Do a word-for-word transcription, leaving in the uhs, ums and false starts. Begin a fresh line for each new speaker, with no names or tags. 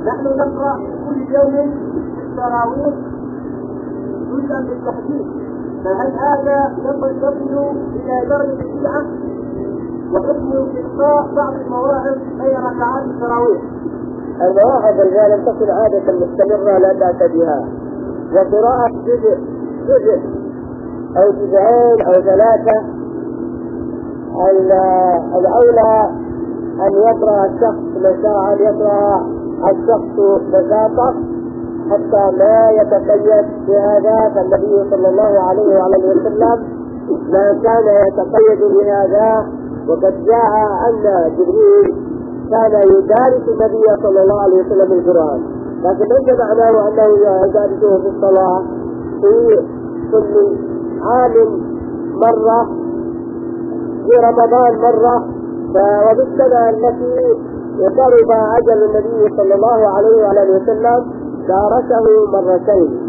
نحن نقرأ كل يوم التراويح جزءا بالتحديد، فهل هذا يصل إلى درجة البدعة؟ وحكم إلقاء بعض المواعظ أي ركعات التراويح؟
المواعظ التي لم تكن عادة مستمرة لا بأس بها، وقراءة جزء جزء أو جزئين أو ثلاثة، الأولى أن يقرأ الشخص مساء، أن يقرأ الشخص مساء حتى ما يتقيد بهذا، فالنبي صلى الله عليه وعلى وسلم ما كان يتقيد بهذا، وقد جاء أن جبريل كان يدارس النبي صلى الله عليه وسلم القرآن، لكن ليس معناه أنه يدارسه في الصلاة في كل عام مرة، في رمضان مرة، وبالسنة التي قرب أجل النبي صلى الله عليه وعلى وسلم دارسه مرتين.